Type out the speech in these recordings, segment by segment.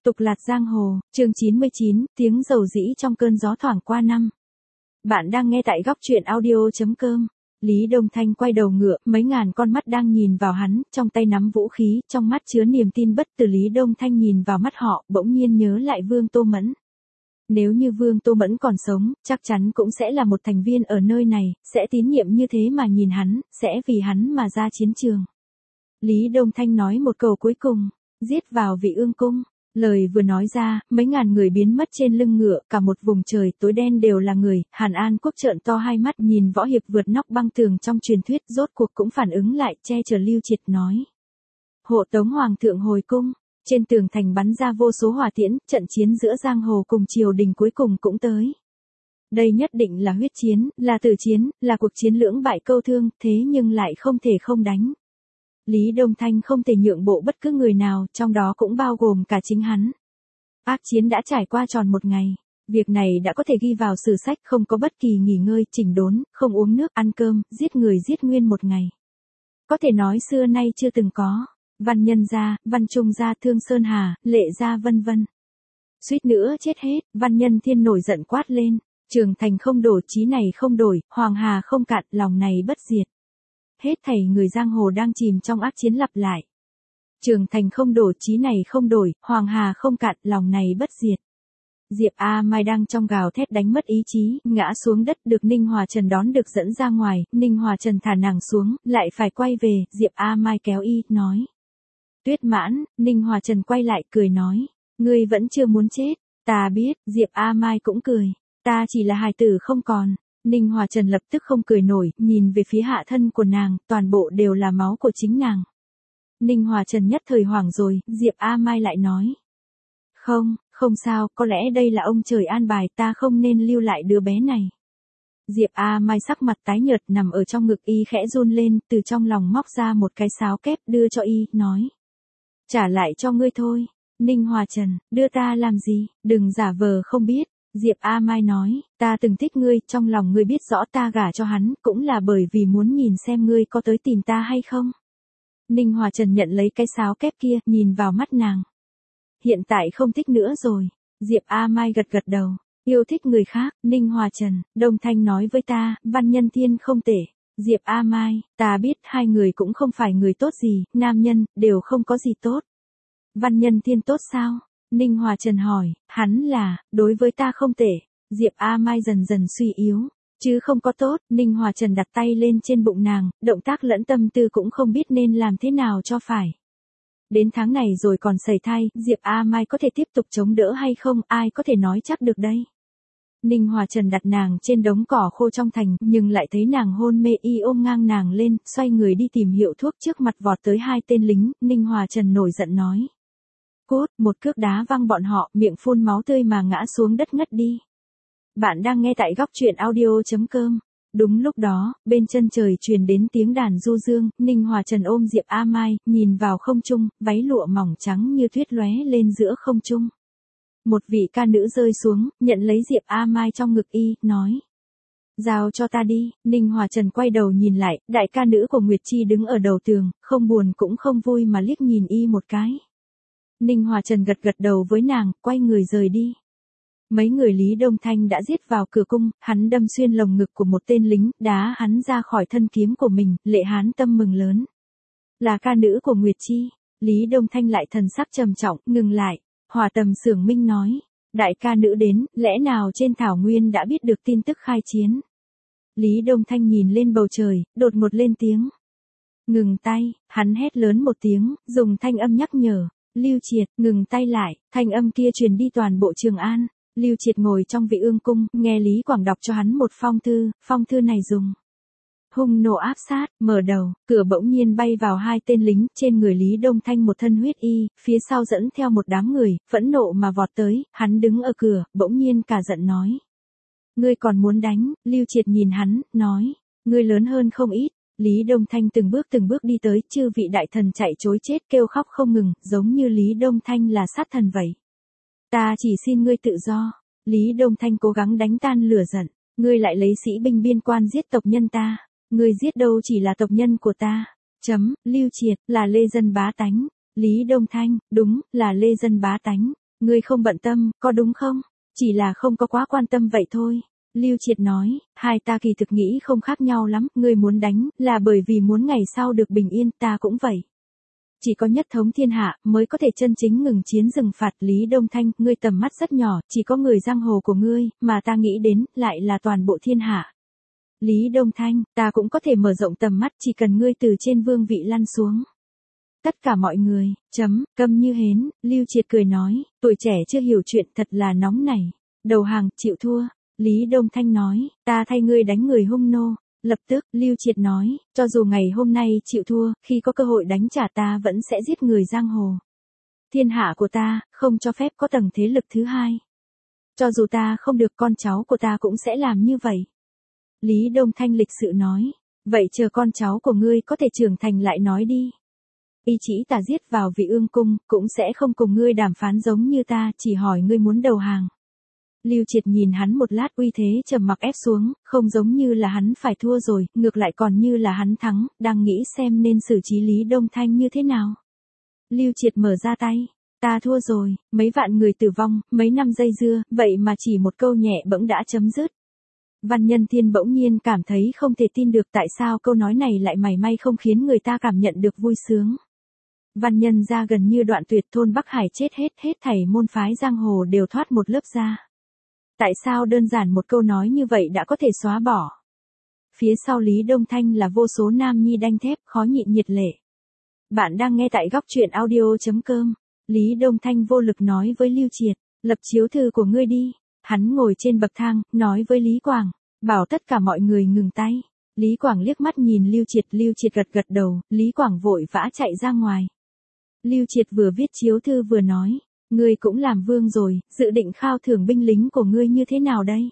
Tục lạt giang hồ, chương 99, tiếng dầu dĩ trong cơn gió thoảng qua năm. Bạn đang nghe tại góc truyện audio.com. Lý Đông Thanh quay đầu ngựa, mấy ngàn con mắt đang nhìn vào hắn, trong tay nắm vũ khí, trong mắt chứa niềm tin bất tử. Lý Đông Thanh nhìn vào mắt họ, bỗng nhiên nhớ lại Vương Tô Mẫn. Nếu như Vương Tô Mẫn còn sống, chắc chắn cũng sẽ là một thành viên ở nơi này, sẽ tín nhiệm như thế mà nhìn hắn, sẽ vì hắn mà ra chiến trường. Lý Đông Thanh nói một câu cuối cùng, giết vào Vị Ương Cung. Lời vừa nói ra, mấy ngàn người biến mất trên lưng ngựa, cả một vùng trời tối đen đều là người. Hàn An Quốc trợn to hai mắt nhìn võ hiệp vượt nóc băng tường trong truyền thuyết, rốt cuộc cũng phản ứng lại, che chở Lưu Triệt nói. Hộ tống hoàng thượng hồi cung, trên tường thành bắn ra vô số hỏa tiễn, trận chiến giữa giang hồ cùng triều đình cuối cùng cũng tới. Đây nhất định là huyết chiến, là tử chiến, là cuộc chiến lưỡng bại câu thương, thế nhưng lại không thể không đánh. Lý Đông Thanh không thể nhượng bộ bất cứ người nào, trong đó cũng bao gồm cả chính hắn. Ác chiến đã trải qua tròn một ngày. Việc này đã có thể ghi vào sử sách, không có bất kỳ nghỉ ngơi, chỉnh đốn, không uống nước, ăn cơm, giết người giết nguyên một ngày. Có thể nói xưa nay chưa từng có. Văn Nhân gia, Văn Trung gia, Thương Sơn Hà, Lệ gia vân vân. Suýt nữa chết hết, Văn Nhân Thiên nổi giận quát lên. Trường thành không đổ, chí này không đổi, Hoàng Hà không cạn, lòng này bất diệt. Hết thảy người giang hồ đang chìm trong ác chiến lặp lại. Trường thành không đổ, chí này không đổi, Hoàng Hà không cạn, lòng này bất diệt. Diệp A Mai đang trong gào thét đánh mất ý chí, ngã xuống đất, được Ninh Hòa Trần đón được dẫn ra ngoài. Ninh Hòa Trần thả nàng xuống, lại phải quay về. Diệp A Mai kéo y, nói. Tuyết Mãn. Ninh Hòa Trần quay lại, cười nói. Ngươi vẫn chưa muốn chết. Ta biết. Diệp A Mai cũng cười. Ta chỉ là hài tử không còn. Ninh Hòa Trần lập tức không cười nổi, nhìn về phía hạ thân của nàng, toàn bộ đều là máu của chính nàng. Ninh Hòa Trần nhất thời hoảng rồi, Diệp A Mai lại nói. Không sao, có lẽ đây là ông trời an bài, ta không nên lưu lại đứa bé này. Diệp A Mai sắc mặt tái nhợt nằm ở trong ngực y khẽ run lên, từ trong lòng móc ra một cái sáo kép đưa cho y, nói. Trả lại cho ngươi thôi. Ninh Hòa Trần, đưa ta làm gì, đừng giả vờ không biết. Diệp A Mai nói, ta từng thích ngươi, trong lòng ngươi biết rõ ta gả cho hắn, cũng là bởi vì muốn nhìn xem ngươi có tới tìm ta hay không. Ninh Hòa Trần nhận lấy cái sáo kép kia, nhìn vào mắt nàng. Hiện tại không thích nữa rồi. Diệp A Mai gật gật đầu, yêu thích người khác. Ninh Hòa Trần, Đông Thanh nói với ta, Văn Nhân Thiên không tệ. Diệp A Mai, ta biết hai người cũng không phải người tốt gì, nam nhân, đều không có gì tốt. Văn Nhân Thiên tốt sao? Ninh Hòa Trần hỏi, hắn là, đối với ta không tệ. Diệp A Mai dần dần suy yếu, chứ không có tốt. Ninh Hòa Trần đặt tay lên trên bụng nàng, động tác lẫn tâm tư cũng không biết nên làm thế nào cho phải. Đến tháng này rồi còn sẩy thai, Diệp A Mai có thể tiếp tục chống đỡ hay không, ai có thể nói chắc được đây. Ninh Hòa Trần đặt nàng trên đống cỏ khô trong thành, nhưng lại thấy nàng hôn mê, y ôm ngang nàng lên, xoay người đi tìm hiệu thuốc. Trước mặt vọt tới hai tên lính, Ninh Hòa Trần nổi giận nói. Cút, một cước đá văng bọn họ, miệng phun máu tươi mà ngã xuống đất ngất đi. Bạn đang nghe tại góc truyện audio.com. Đúng lúc đó, bên chân trời truyền đến tiếng đàn du dương, Ninh Hòa Trần ôm Diệp A Mai, nhìn vào không trung, váy lụa mỏng trắng như tuyết lóe lên giữa không trung. Một vị ca nữ rơi xuống, nhận lấy Diệp A Mai trong ngực y, nói. Giao cho ta đi. Ninh Hòa Trần quay đầu nhìn lại, đại ca nữ của Nguyệt Chi đứng ở đầu tường, không buồn cũng không vui mà liếc nhìn y một cái. Ninh Hòa Trần gật gật đầu với nàng, quay người rời đi. Mấy người Lý Đông Thanh đã giết vào cửa cung, hắn đâm xuyên lồng ngực của một tên lính, đá hắn ra khỏi thân kiếm của mình, Lệ Hán tâm mừng lớn. Là ca nữ của Nguyệt Chi. Lý Đông Thanh lại thần sắc trầm trọng, ngừng lại. Hỏa Tầm Xưởng Minh nói, đại ca nữ đến, lẽ nào trên thảo nguyên đã biết được tin tức khai chiến. Lý Đông Thanh nhìn lên bầu trời, đột ngột lên tiếng. Ngừng tay, hắn hét lớn một tiếng, dùng thanh âm nhắc nhở. Lưu Triệt, ngừng tay lại. Thanh âm kia truyền đi toàn bộ Trường An. Lưu Triệt ngồi trong Vị Ương Cung, nghe Lý Quảng đọc cho hắn một phong thư này dùng. Hung nộ áp sát, mở đầu, cửa bỗng nhiên bay vào hai tên lính, trên người Lý Đông Thanh một thân huyết y, phía sau dẫn theo một đám người, phẫn nộ mà vọt tới, hắn đứng ở cửa, bỗng nhiên cả giận nói. Ngươi còn muốn đánh. Lưu Triệt nhìn hắn, nói, ngươi lớn hơn không ít. Lý Đông Thanh từng bước đi tới, chư vị đại thần chạy trối chết kêu khóc không ngừng, giống như Lý Đông Thanh là sát thần vậy. Ta chỉ xin ngươi tự do. Lý Đông Thanh cố gắng đánh tan lửa giận, ngươi lại lấy sĩ binh biên quan giết tộc nhân ta. Ngươi giết đâu chỉ là tộc nhân của ta. Lưu Triệt, là lê dân bá tánh. Lý Đông Thanh, đúng, là lê dân bá tánh. Ngươi không bận tâm, có đúng không? Chỉ là không có quá quan tâm vậy thôi. Lưu Triệt nói, hai ta kỳ thực nghĩ không khác nhau lắm, ngươi muốn đánh, là bởi vì muốn ngày sau được bình yên, ta cũng vậy. Chỉ có nhất thống thiên hạ, mới có thể chân chính ngừng chiến dừng phạt. Lý Đông Thanh, ngươi tầm mắt rất nhỏ, chỉ có người giang hồ của ngươi, mà ta nghĩ đến, lại là toàn bộ thiên hạ. Lý Đông Thanh, ta cũng có thể mở rộng tầm mắt, chỉ cần ngươi từ trên vương vị lăn xuống. Tất cả mọi người, câm như hến. Lưu Triệt cười nói, tuổi trẻ chưa hiểu chuyện, thật là nóng nảy. Đầu hàng, chịu thua. Lý Đông Thanh nói, ta thay ngươi đánh người hung nô. Lập tức, Lưu Triệt nói, cho dù ngày hôm nay chịu thua, khi có cơ hội đánh trả ta vẫn sẽ giết người giang hồ. Thiên hạ của ta, không cho phép có tầng thế lực thứ hai. Cho dù ta không được, con cháu của ta cũng sẽ làm như vậy. Lý Đông Thanh lịch sự nói, vậy chờ con cháu của ngươi có thể trưởng thành lại nói đi. Y chỉ ta giết vào Vị Ương cung, cũng sẽ không cùng ngươi đàm phán giống như ta, chỉ hỏi ngươi muốn đầu hàng. Lưu Triệt nhìn hắn một lát, uy thế trầm mặc ép xuống, không giống như là hắn phải thua rồi, ngược lại còn như là hắn thắng, đang nghĩ xem nên xử trí Lý Đông Thanh như thế nào. Lưu Triệt mở ra tay, ta thua rồi, mấy vạn người tử vong, mấy năm dây dưa, vậy mà chỉ một câu nhẹ bẫng đã chấm dứt. Văn Nhân Thiên bỗng nhiên cảm thấy không thể tin được tại sao câu nói này lại mảy may không khiến người ta cảm nhận được vui sướng. Văn Nhân gia gần như đoạn tuyệt, thôn Bắc Hải chết hết thảy môn phái giang hồ đều thoát một lớp ra. Tại sao đơn giản một câu nói như vậy đã có thể xóa bỏ? Phía sau Lý Đông Thanh là vô số nam nhi đanh thép, khó nhịn nhiệt lệ. Bạn đang nghe tại góc truyện audio.com. Lý Đông Thanh vô lực nói với Lưu Triệt, lập chiếu thư của ngươi đi. Hắn ngồi trên bậc thang, nói với Lý Quảng, bảo tất cả mọi người ngừng tay. Lý Quảng liếc mắt nhìn Lưu Triệt gật đầu, Lý Quảng vội vã chạy ra ngoài. Lưu Triệt vừa viết chiếu thư vừa nói, ngươi cũng làm vương rồi, dự định khao thưởng binh lính của ngươi như thế nào đây?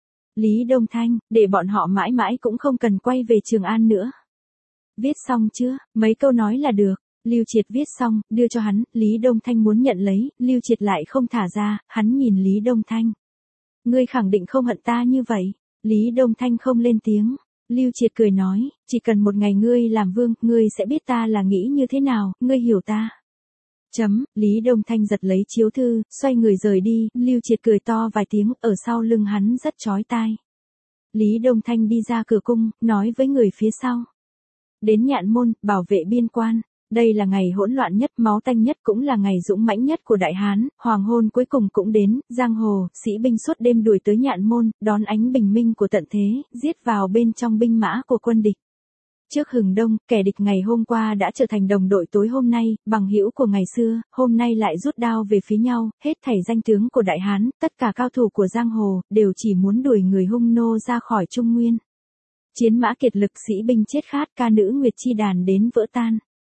Lý Đông Thanh, để bọn họ mãi mãi cũng không cần quay về Trường An nữa. Viết xong chưa? Mấy câu nói là được. Lưu Triệt viết xong, đưa cho hắn, Lý Đông Thanh muốn nhận lấy, Lưu Triệt lại không thả ra, hắn nhìn Lý Đông Thanh. Ngươi khẳng định không hận ta như vậy. Lý Đông Thanh không lên tiếng. Lưu Triệt cười nói, chỉ cần một ngày ngươi làm vương, ngươi sẽ biết ta là nghĩ như thế nào, ngươi hiểu ta. Lý Đông Thanh giật lấy chiếu thư, xoay người rời đi, Lưu Triệt cười to vài tiếng, ở sau lưng hắn rất chói tai. Lý Đông Thanh đi ra cửa cung, nói với người phía sau. Đến Nhạn Môn, bảo vệ biên quan. Đây là ngày hỗn loạn nhất, máu tanh nhất, cũng là ngày dũng mãnh nhất của Đại Hán, hoàng hôn cuối cùng cũng đến, giang hồ, sĩ binh suốt đêm đuổi tới Nhạn Môn, đón ánh bình minh của tận thế, giết vào bên trong binh mã của quân địch. Trước hừng đông, kẻ địch ngày hôm qua đã trở thành đồng đội tối hôm nay, bằng hữu của ngày xưa, hôm nay lại rút đao về phía nhau, hết thảy danh tướng của Đại Hán, tất cả cao thủ của giang hồ, đều chỉ muốn đuổi người hung nô ra khỏi Trung Nguyên. Chiến mã kiệt lực, sĩ binh chết khát, ca nữ Nguyệt Chi đàn đến vỡ tan.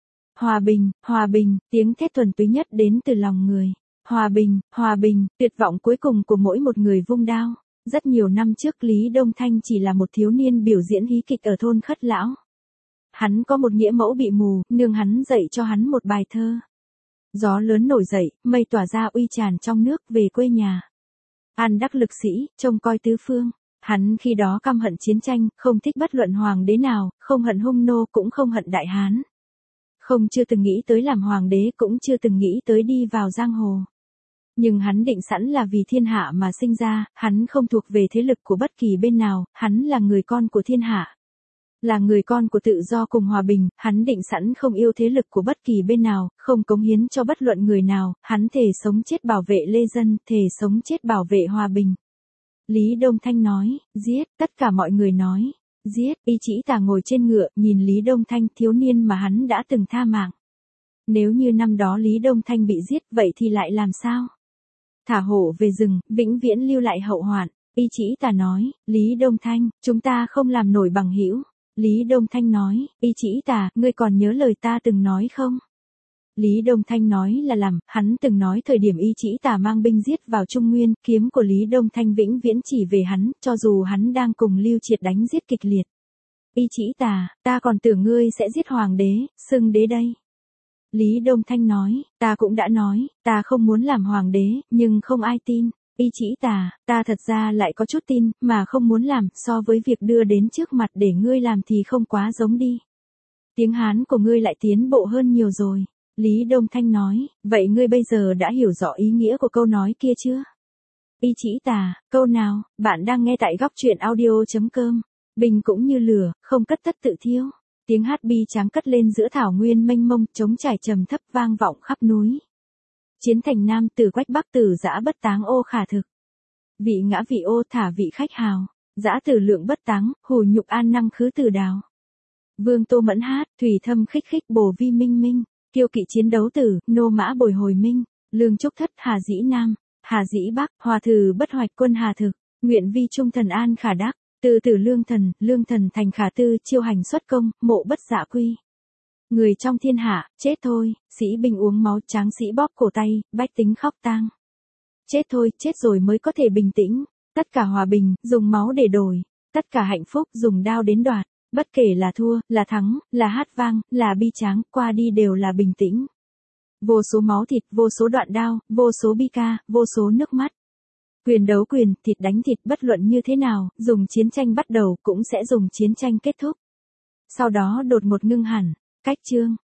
Hòa bình, tiếng thét thuần túy nhất đến từ lòng người. Hòa bình, tuyệt vọng cuối cùng của mỗi một người vung đao. Rất nhiều năm trước Lý Đông Thanh chỉ là một thiếu niên biểu diễn hí kịch ở thôn Khất Lão. Hắn có một nghĩa mẫu bị mù, nương hắn dạy cho hắn một bài thơ. Gió lớn nổi dậy, mây tỏa ra uy tràn trong nước, về quê nhà. An đắc lực sĩ, trông coi tứ phương. Hắn khi đó căm hận chiến tranh, không thích bất luận hoàng đế nào, không hận hung nô cũng không hận Đại Hán. Không chưa từng nghĩ tới làm hoàng đế, cũng chưa từng nghĩ tới đi vào giang hồ. Nhưng hắn định sẵn là vì thiên hạ mà sinh ra, hắn không thuộc về thế lực của bất kỳ bên nào, hắn là người con của thiên hạ. Là người con của tự do cùng hòa bình, hắn định sẵn không yêu thế lực của bất kỳ bên nào, không cống hiến cho bất luận người nào, hắn thề sống chết bảo vệ lê dân, thề sống chết bảo vệ hòa bình. Lý Đông Thanh nói, giết, tất cả mọi người nói, giết, Y Chỉ Tà ngồi trên ngựa, nhìn Lý Đông Thanh, thiếu niên mà hắn đã từng tha mạng. Nếu như năm đó Lý Đông Thanh bị giết, vậy thì lại làm sao? Thả hổ về rừng, vĩnh viễn lưu lại hậu hoạn. Y Chỉ Tà nói, Lý Đông Thanh, chúng ta không làm nổi bằng hữu. Lý Đông Thanh nói, Y Chỉ Tà, ngươi còn nhớ lời ta từng nói không? Lý Đông Thanh nói là làm, hắn từng nói thời điểm Y Chỉ Tà mang binh giết vào Trung Nguyên, kiếm của Lý Đông Thanh vĩnh viễn chỉ về hắn, cho dù hắn đang cùng Lưu Triệt đánh giết kịch liệt. Y Chỉ Tà, ta còn tưởng ngươi sẽ giết hoàng đế, xưng đế đây. Lý Đông Thanh nói, ta cũng đã nói, ta không muốn làm hoàng đế, nhưng không ai tin. Y Chỉ Tà, ta thật ra lại có chút tin, mà không muốn làm, so với việc đưa đến trước mặt để ngươi làm thì không quá giống đi. Tiếng Hán của ngươi lại tiến bộ hơn nhiều rồi. Lý Đông Thanh nói, vậy ngươi bây giờ đã hiểu rõ ý nghĩa của câu nói kia chưa? Y chỉ tà, câu nào, bạn đang nghe tại góc truyện audio.com. Bình cũng như lửa, không cất tất tự thiêu. Tiếng hát bi tráng cất lên giữa thảo nguyên mênh mông, trống trải trầm thấp vang vọng khắp núi. Chiến thành nam tử quách bắc tử dã bất táng ô khả thực. Vị ngã vị ô thả vị khách hào. Dã tử lượng bất táng, hủ nhục an năng khứ tử đào. Vương Tô Mẫn hát, thủy thâm khích khích bổ vi minh minh. Kiêu kỵ chiến đấu tử, nô mã bồi hồi minh. Lương trúc thất hà dĩ nam, hà dĩ bắc, hòa thử bất hoạch quân hà thực. Nguyện vi trung thần an khả đắc. Từ tử lương thần thành khả tư chiêu hành xuất công, mộ bất dạ quy. Người trong thiên hạ, chết thôi, sĩ binh uống máu tráng sĩ bóp cổ tay, bách tính khóc tang. Chết thôi, chết rồi mới có thể bình tĩnh. Tất cả hòa bình, dùng máu để đổi. Tất cả hạnh phúc, dùng đao đến đoạt. Bất kể là thua, là thắng, là hát vang, là bi tráng, qua đi đều là bình tĩnh. Vô số máu thịt, vô số đoạn đao, vô số bi ca, vô số nước mắt. Quyền đấu quyền, thịt đánh thịt, bất luận như thế nào, dùng chiến tranh bắt đầu cũng sẽ dùng chiến tranh kết thúc. Sau đó đột ngột ngưng hẳn, cách chương.